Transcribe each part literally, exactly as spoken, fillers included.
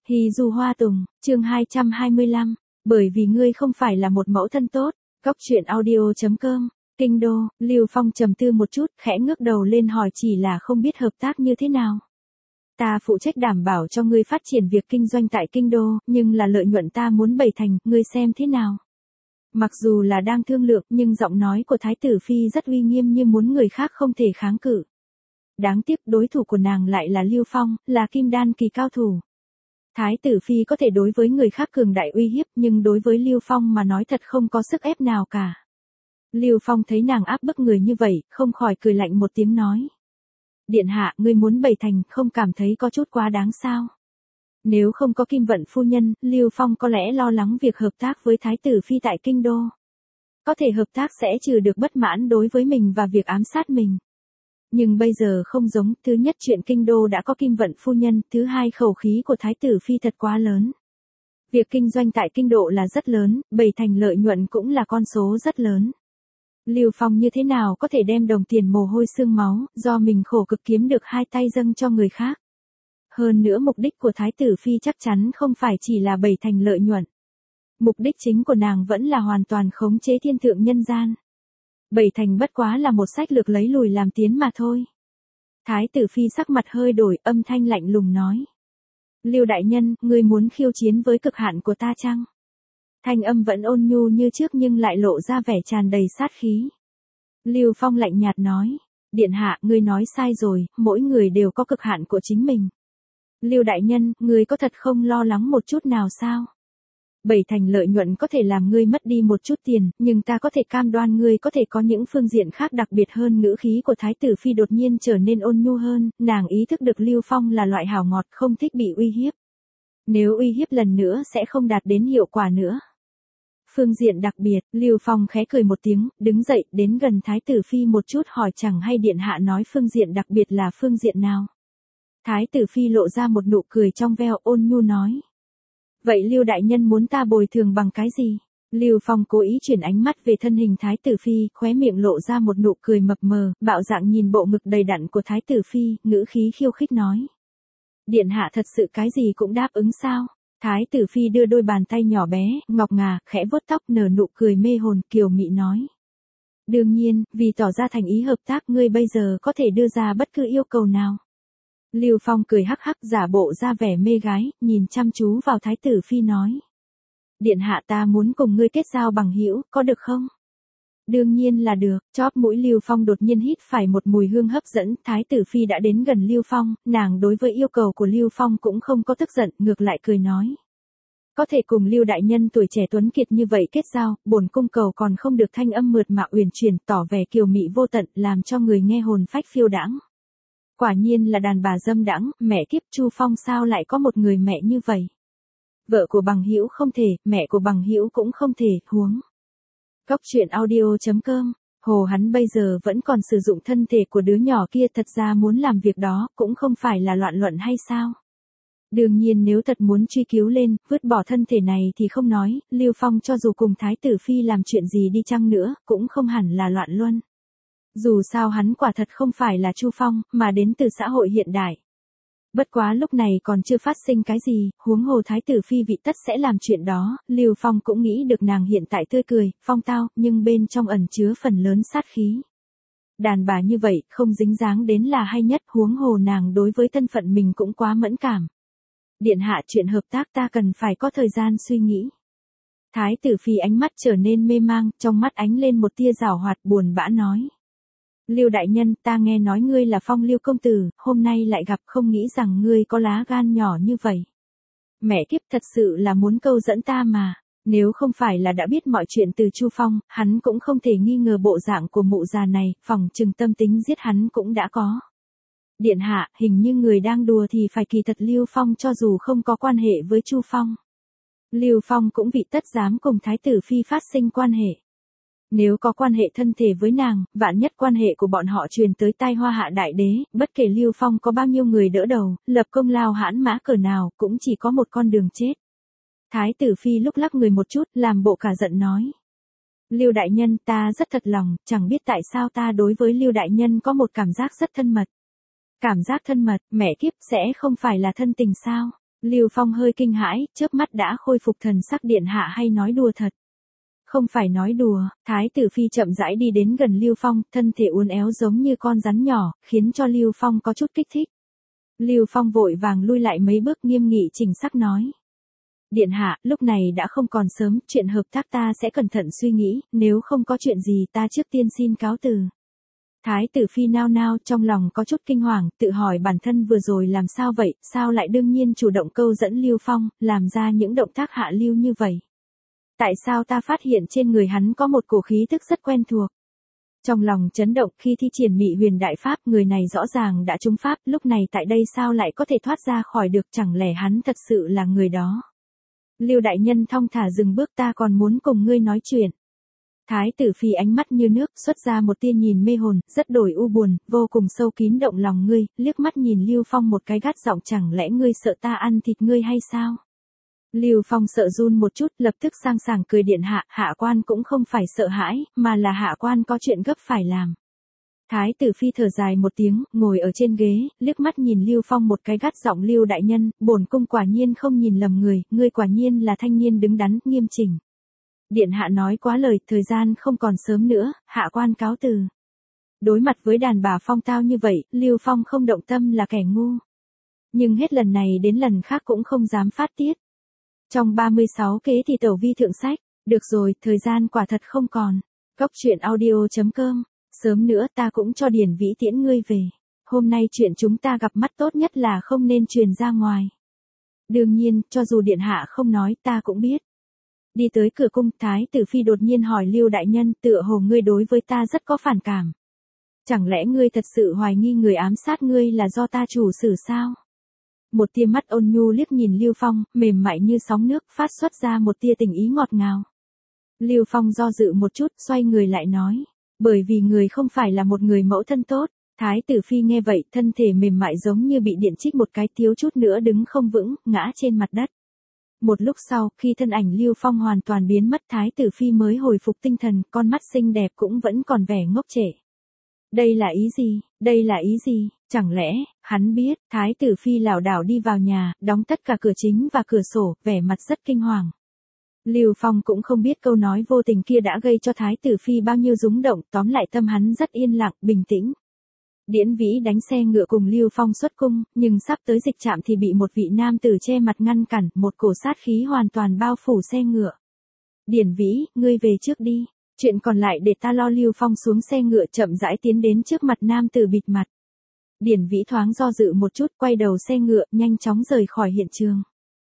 Hy Du Hoa Tùng, chương hai trăm hai mươi lăm, bởi vì ngươi không phải là một mẫu thân tốt. Cóc truyện audio chấm com, Kinh Đô. Lưu Phong trầm tư một chút, khẽ ngước đầu lên hỏi, chỉ là không biết hợp tác như thế nào. Ta phụ trách đảm bảo cho ngươi phát triển việc kinh doanh tại Kinh Đô, nhưng là lợi nhuận ta muốn bảy thành, ngươi xem thế nào. Mặc dù là đang thương lượng, nhưng giọng nói của Thái tử Phi rất uy nghiêm như muốn người khác không thể kháng cự. Đáng tiếc đối thủ của nàng lại là Lưu Phong, là kim đan kỳ cao thủ. Thái tử Phi có thể đối với người khác cường đại uy hiếp, nhưng đối với Lưu Phong mà nói thật không có sức ép nào cả. Lưu Phong thấy nàng áp bức người như vậy, không khỏi cười lạnh một tiếng nói. Điện hạ, ngươi muốn bảy thành, không cảm thấy có chút quá đáng sao? Nếu không có Kim Vận phu nhân, Lưu Phong có lẽ lo lắng việc hợp tác với Thái tử Phi tại Kinh Đô. Có thể hợp tác sẽ trừ được bất mãn đối với mình và việc ám sát mình. Nhưng bây giờ không giống, thứ nhất chuyện Kinh Đô đã có Kim Vận phu nhân, thứ hai khẩu khí của Thái tử Phi thật quá lớn. Việc kinh doanh tại Kinh Đô là rất lớn, bảy thành lợi nhuận cũng là con số rất lớn. Lưu Phong như thế nào có thể đem đồng tiền mồ hôi xương máu, do mình khổ cực kiếm được hai tay dâng cho người khác. Hơn nữa mục đích của Thái tử Phi chắc chắn không phải chỉ là bảy thành lợi nhuận. Mục đích chính của nàng vẫn là hoàn toàn khống chế thiên thượng nhân gian. Bảy thành bất quá là một sách lược lấy lùi làm tiến mà thôi. Thái tử Phi sắc mặt hơi đổi, âm thanh lạnh lùng nói. Lưu đại nhân, ngươi muốn khiêu chiến với cực hạn của ta chăng? Thanh âm vẫn ôn nhu như trước nhưng lại lộ ra vẻ tràn đầy sát khí. Lưu Phong lạnh nhạt nói. Điện hạ, ngươi nói sai rồi, mỗi người đều có cực hạn của chính mình. Lưu đại nhân, ngươi có thật không lo lắng một chút nào sao? Bảy thành lợi nhuận có thể làm ngươi mất đi một chút tiền, nhưng ta có thể cam đoan ngươi có thể có những phương diện khác đặc biệt hơn. Ngữ khí của Thái tử Phi đột nhiên trở nên ôn nhu hơn, nàng ý thức được Lưu Phong là loại hảo ngọt không thích bị uy hiếp. Nếu uy hiếp lần nữa sẽ không đạt đến hiệu quả nữa. Phương diện đặc biệt, Lưu Phong khẽ cười một tiếng, đứng dậy, đến gần Thái tử Phi một chút hỏi, chẳng hay điện hạ nói phương diện đặc biệt là phương diện nào. Thái tử Phi lộ ra một nụ cười trong veo, ôn nhu nói. Vậy Lưu đại nhân muốn ta bồi thường bằng cái gì? Lưu Phong cố ý chuyển ánh mắt về thân hình Thái tử Phi, khóe miệng lộ ra một nụ cười mập mờ, bạo dạn nhìn bộ ngực đầy đặn của Thái tử Phi, ngữ khí khiêu khích nói. Điện hạ thật sự cái gì cũng đáp ứng sao? Thái tử Phi đưa đôi bàn tay nhỏ bé, ngọc ngà, khẽ vuốt tóc, nở nụ cười mê hồn, kiều mị nói. Đương nhiên, vì tỏ ra thành ý hợp tác, ngươi bây giờ có thể đưa ra bất cứ yêu cầu nào. Lưu Phong cười hắc hắc, giả bộ ra vẻ mê gái, nhìn chăm chú vào Thái tử Phi nói. Điện hạ, ta muốn cùng ngươi kết giao bằng hữu, có được không? Đương nhiên là được. Chóp mũi Lưu Phong đột nhiên hít phải một mùi hương hấp dẫn. Thái tử Phi đã đến gần Lưu Phong, nàng đối với yêu cầu của Lưu Phong cũng không có tức giận, ngược lại cười nói. Có thể cùng Lưu đại nhân tuổi trẻ tuấn kiệt như vậy kết giao, bổn cung cầu còn không được. Thanh âm mượt mà uyển chuyển, tỏ vẻ kiều mị vô tận, làm cho người nghe hồn phách phiêu đãng. Quả nhiên là đàn bà dâm đãng, mẹ kiếp, Chu Phong sao lại có một người mẹ như vậy? Vợ của bằng hữu không thể, mẹ của bằng hữu cũng không thể, huống. Cóc truyện audio chấm com, hồ hắn bây giờ vẫn còn sử dụng thân thể của đứa nhỏ kia, thật ra muốn làm việc đó, cũng không phải là loạn luận hay sao? Đương nhiên nếu thật muốn truy cứu lên, vứt bỏ thân thể này thì không nói, Lưu Phong cho dù cùng Thái tử Phi làm chuyện gì đi chăng nữa, cũng không hẳn là loạn luân. Dù sao hắn quả thật không phải là Chu Phong, mà đến từ xã hội hiện đại. Bất quá lúc này còn chưa phát sinh cái gì, huống hồ Thái tử Phi vị tất sẽ làm chuyện đó, Lưu Phong cũng nghĩ được nàng hiện tại tươi cười, phong tao, nhưng bên trong ẩn chứa phần lớn sát khí. Đàn bà như vậy, không dính dáng đến là hay nhất, huống hồ nàng đối với thân phận mình cũng quá mẫn cảm. Điện hạ, chuyện hợp tác ta cần phải có thời gian suy nghĩ. Thái tử Phi ánh mắt trở nên mê mang, trong mắt ánh lên một tia giảo hoạt, buồn bã nói. Lưu đại nhân, ta nghe nói ngươi là Phong Lưu công tử, hôm nay lại gặp, không nghĩ rằng ngươi có lá gan nhỏ như vậy. Mẹ kiếp, thật sự là muốn câu dẫn ta mà, nếu không phải là đã biết mọi chuyện từ Chu Phong, hắn cũng không thể nghi ngờ bộ dạng của mụ già này, phỏng chừng tâm tính giết hắn cũng đã có. Điện hạ, hình như người đang đùa thì phải, kỳ thật Lưu Phong cho dù không có quan hệ với Chu Phong. Lưu Phong cũng vị tất dám cùng Thái tử Phi phát sinh quan hệ. Nếu có quan hệ thân thể với nàng, vạn nhất quan hệ của bọn họ truyền tới tai Hoa Hạ đại đế, bất kể Lưu Phong có bao nhiêu người đỡ đầu, lập công lao hãn mã cỡ nào, cũng chỉ có một con đường chết. Thái tử Phi lúc lắc người một chút, làm bộ cả giận nói. Lưu đại nhân, ta rất thật lòng, chẳng biết tại sao ta đối với Lưu đại nhân có một cảm giác rất thân mật. Cảm giác thân mật, mẹ kiếp, sẽ không phải là thân tình sao? Lưu Phong hơi kinh hãi, chớp mắt đã khôi phục thần sắc. Điện hạ hay nói đùa thật? Không phải nói đùa. Thái tử phi chậm rãi đi đến gần Lưu Phong, thân thể uốn éo giống như con rắn nhỏ, khiến cho Lưu Phong có chút kích thích. Lưu Phong vội vàng lui lại mấy bước, nghiêm nghị chỉnh sắc nói. Điện hạ, lúc này đã không còn sớm, chuyện hợp tác ta sẽ cẩn thận suy nghĩ, nếu không có chuyện gì ta trước tiên xin cáo từ. Thái tử phi nao nao, trong lòng có chút kinh hoàng, tự hỏi bản thân vừa rồi làm sao vậy, sao lại đương nhiên chủ động câu dẫn Lưu Phong, làm ra những động tác hạ lưu như vậy. Tại sao ta phát hiện trên người hắn có một cổ khí tức rất quen thuộc. Trong lòng chấn động, khi thi triển Mị Huyền Đại Pháp, người này rõ ràng đã trúng pháp, lúc này tại đây sao lại có thể thoát ra khỏi được, chẳng lẽ hắn thật sự là người đó. Lưu đại nhân thong thả dừng bước, ta còn muốn cùng ngươi nói chuyện. Thái tử phi ánh mắt như nước, xuất ra một tia nhìn mê hồn, rất đổi u buồn, vô cùng sâu kín động lòng ngươi, liếc mắt nhìn Lưu Phong một cái, gắt giọng, chẳng lẽ ngươi sợ ta ăn thịt ngươi hay sao? Lưu Phong sợ run một chút, lập tức sang sảng cười, điện hạ, hạ quan cũng không phải sợ hãi, mà là hạ quan có chuyện gấp phải làm. Thái tử phi thở dài một tiếng, ngồi ở trên ghế, liếc mắt nhìn Lưu Phong một cái, gắt giọng, Lưu đại nhân, bổn cung quả nhiên không nhìn lầm người, ngươi quả nhiên là thanh niên đứng đắn, nghiêm chỉnh. Điện hạ nói quá lời, thời gian không còn sớm nữa, hạ quan cáo từ. Đối mặt với đàn bà phong tao như vậy, Lưu Phong không động tâm là kẻ ngu. Nhưng hết lần này đến lần khác cũng không dám phát tiết. Trong ba mươi sáu kế thì tẩu vi thượng sách, được rồi, thời gian quả thật không còn. Cốc truyện audio chấm com, sớm nữa ta cũng cho Điển Vĩ tiễn ngươi về. Hôm nay chuyện chúng ta gặp mắt tốt nhất là không nên truyền ra ngoài. Đương nhiên, cho dù điện hạ không nói ta cũng biết. Đi tới cửa cung, Thái tử phi đột nhiên hỏi, Lưu đại nhân, tựa hồ ngươi đối với ta rất có phản cảm. Chẳng lẽ ngươi thật sự hoài nghi người ám sát ngươi là do ta chủ xử sao? Một tia mắt ôn nhu liếc nhìn Lưu Phong, mềm mại như sóng nước, phát xuất ra một tia tình ý ngọt ngào. Lưu Phong do dự một chút, xoay người lại nói, bởi vì người không phải là một người mẫu thân tốt. Thái tử phi nghe vậy, thân thể mềm mại giống như bị điện trích một cái, thiếu chút nữa đứng không vững, ngã trên mặt đất. Một lúc sau, khi thân ảnh Lưu Phong hoàn toàn biến mất, Thái tử phi mới hồi phục tinh thần, con mắt xinh đẹp cũng vẫn còn vẻ ngốc trệ. Đây là ý gì, đây là ý gì, chẳng lẽ, hắn biết, Thái tử phi lảo đảo đi vào nhà, đóng tất cả cửa chính và cửa sổ, vẻ mặt rất kinh hoàng. Lưu Phong cũng không biết câu nói vô tình kia đã gây cho Thái tử phi bao nhiêu rúng động, tóm lại tâm hắn rất yên lặng, bình tĩnh. Điển Vĩ đánh xe ngựa cùng Lưu Phong xuất cung, nhưng sắp tới dịch trạm thì bị một vị nam tử che mặt ngăn cản, một cổ sát khí hoàn toàn bao phủ xe ngựa. Điển Vĩ, ngươi về trước đi, chuyện còn lại để ta lo. Lưu Phong xuống xe ngựa, chậm rãi tiến đến trước mặt nam tử bịt mặt. Điển Vĩ thoáng do dự một chút, quay đầu xe ngựa, nhanh chóng rời khỏi hiện trường.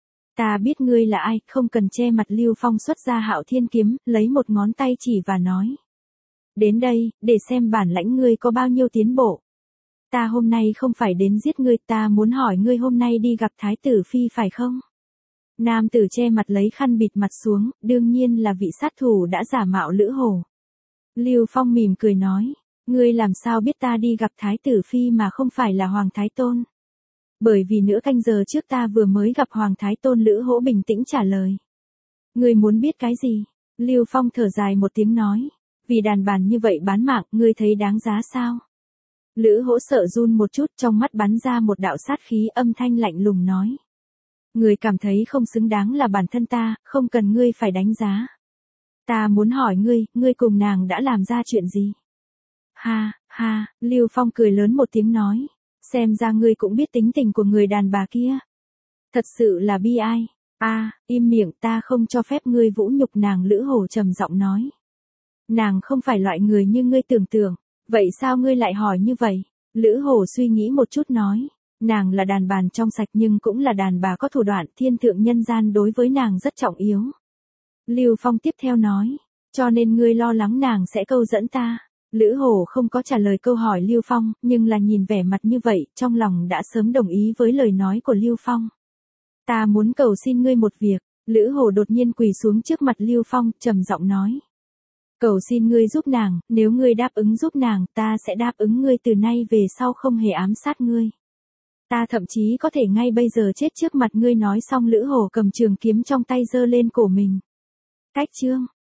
Ta biết ngươi là ai, không cần che mặt. Lưu Phong xuất ra Hạo Thiên kiếm, lấy một ngón tay chỉ và nói. Đến đây, để xem bản lãnh ngươi có bao nhiêu tiến bộ. Ta hôm nay không phải đến giết ngươi, ta muốn hỏi ngươi hôm nay đi gặp Thái tử phi phải không? Nam tử che mặt lấy khăn bịt mặt xuống, đương nhiên là vị sát thủ đã giả mạo Lữ Hổ. Lưu Phong mỉm cười nói, ngươi làm sao biết ta đi gặp Thái tử phi mà không phải là Hoàng Thái Tôn? Bởi vì nửa canh giờ trước ta vừa mới gặp Hoàng Thái Tôn. Lữ Hổ bình tĩnh trả lời. Ngươi muốn biết cái gì? Lưu Phong thở dài một tiếng nói, vì đàn bà như vậy bán mạng, ngươi thấy đáng giá sao? Lữ Hổ sợ run một chút, trong mắt bắn ra một đạo sát khí, âm thanh lạnh lùng nói. Ngươi cảm thấy không xứng đáng là bản thân ta, không cần ngươi phải đánh giá. Ta muốn hỏi ngươi, ngươi cùng nàng đã làm ra chuyện gì? Ha, ha, Lưu Phong cười lớn một tiếng nói. Xem ra ngươi cũng biết tính tình của người đàn bà kia. Thật sự là bi ai. A, à, im miệng, ta không cho phép ngươi vũ nhục nàng. Lữ Hổ trầm giọng nói. Nàng không phải loại người như ngươi tưởng tượng. Vậy sao ngươi lại hỏi như vậy? Lữ Hổ suy nghĩ một chút nói. Nàng là đàn bà trong sạch nhưng cũng là đàn bà có thủ đoạn, thiên thượng nhân gian đối với nàng rất trọng yếu. Lưu Phong tiếp theo nói. Cho nên ngươi lo lắng nàng sẽ câu dẫn ta. Lữ Hổ không có trả lời câu hỏi Lưu Phong, nhưng là nhìn vẻ mặt như vậy, trong lòng đã sớm đồng ý với lời nói của Lưu Phong. Ta muốn cầu xin ngươi một việc. Lữ Hổ đột nhiên quỳ xuống trước mặt Lưu Phong, trầm giọng nói. Cầu xin ngươi giúp nàng, nếu ngươi đáp ứng giúp nàng, ta sẽ đáp ứng ngươi từ nay về sau không hề ám sát ngươi. Ta thậm chí có thể ngay bây giờ chết trước mặt ngươi. Nói xong Lữ Hổ cầm trường kiếm trong tay giơ lên cổ mình. Cách chương.